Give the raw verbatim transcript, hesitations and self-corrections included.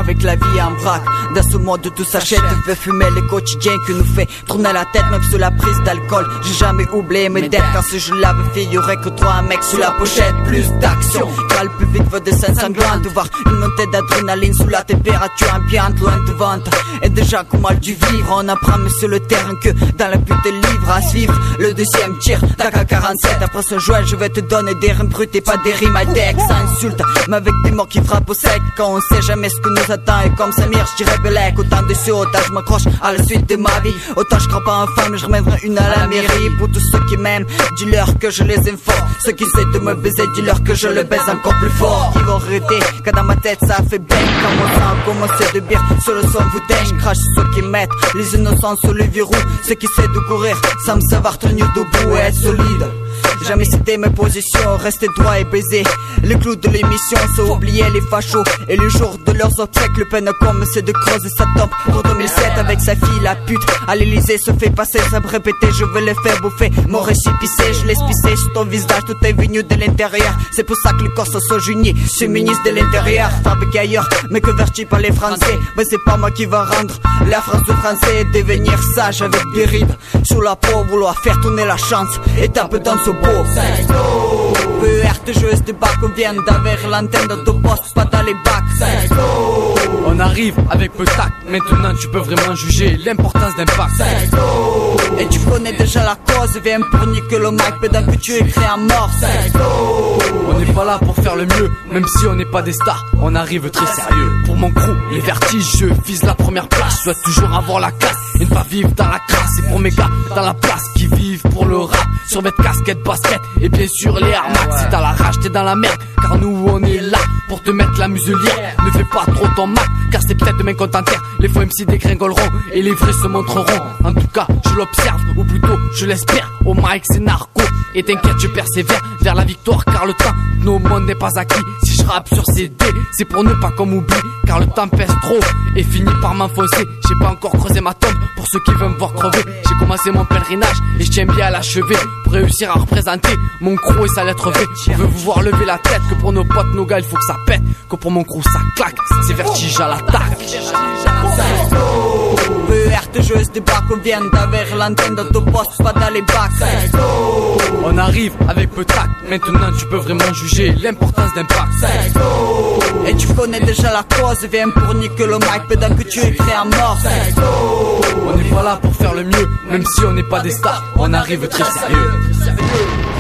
avec la vie en vrac. Dans ce monde tout s'achète, fait fumer les quotidiens qui nous fait tourner la tête même sous la prise d'alcool. J'ai jamais oublié mes dettes, quand ce jeu l'avais fait y'aurait que trois mecs sous la pochette. Plus d'action, car le public veut des scènes sanglantes. Voir une montée d'adrénaline sous la température ambiante, loin de vente. Et déjà qu'on mal du vivre, on apprend mais sur le terrain que dans la pute des livres à suivre. Le deuxième tir d'A K quarante-sept, après ce jouet je vais te donner des rimes brutes et pas des rimes à deck. Ça insulte, mais avec des mots qui frappent au sec. Quand on sait jamais ce que nous attend, et comme Samir je dirais Belek. Autant de cieux, autant je m'accroche à la suite de ma vie. Autant je crois pas en femme, je remènerai une à la mairie. Pour tous ceux qui m'aiment, dis-leur que je les informe. Ceux qui essaient de me baiser, dis-leur que je le baise encore plus fort. Ils vont arrêter, quand dans ma tête ça fait bang. Quand mon sang a commencé de bière, sur le son vous daigne. Crache ceux qui mettent les innocents sur le verrou. Ceux qui essaient de courir sans me savoir tenir debout et être solide. Jamais cité mes positions, rester droit et baiser les clous de l'émission, sans oublier les fachos. Et le jour de leurs obsèques, le peine comme c'est de creuser sa tombe. Pour deux mille sept avec sa fille, la pute à l'Elysée se fait passer, ça me répéter, je vais les faire bouffer. Mon récipicé, je laisse pisser sur ton visage, tout est venu de l'intérieur. C'est pour ça que le corps se sont unis. Je suis ministre de l'intérieur, fabriqué ailleurs, mais converti par les Français. Mais c'est pas moi qui va rendre la France aux Français et devenir sage avec des rides sur la peau, vouloir faire tourner la chance et taper dans ce beau. P E R te joueuse de bac, on vient d'avoir l'antenne dans ton poste, pas dans les bacs. On arrive avec peu de tact, maintenant tu peux vraiment juger l'importance d'impact. Et tu connais déjà la cause, viens pour niquer le mic pendant que tu écris en morse. On n'est pas là pour faire le mieux, même si on n'est pas des stars, on arrive très sérieux. Pour mon crew, les vertiges, je vise la première place. Je dois toujours avoir la classe et ne pas vivre dans la crasse. Et pour mes gars dans la place qui vivent pour le rap, survêtent casquette, basket et bien sûr les Air Max. Si t'as la rage, t'es dans la merde, car nous on est là pour te mettre la muselière. Ne fais pas trop ton Mac, car c'est peut-être demain qu'on t'enterre. Les faux M C dégringoleront et les vrais se montreront. En tout cas, je l'observe, ou plutôt je l'espère. Au mic c'est narco, et t'inquiète je persévère vers la victoire, car le temps de nos mondes n'est pas acquis. Si je rappe sur C D, c'est pour ne pas qu'on m'oublie, car le temps pèse trop et finit par m'enfoncer. J'ai pas encore creusé ma tombe pour ceux qui veulent me voir crever. J'ai commencé mon pèlerinage et je tiens bien à l'achever pour réussir à représenter mon crew et sa lettre V. On veut vous voir lever la tête, que pour nos potes, nos gars, il faut que ça pète, que pour mon crew ça claque, c'est vertige à l'attaque. P E R te joueuse de bac, on vient d'avoir l'antenne dans ton poste, pas dans les bacs. On arrive avec peu de tact, maintenant tu peux vraiment juger l'importance d'impact. Et tu connais déjà la cause, viens pour niquer le mic pendant que tu écris en morse. On n'est pas là pour faire le mieux, même si on n'est pas des stars, on arrive très sérieux.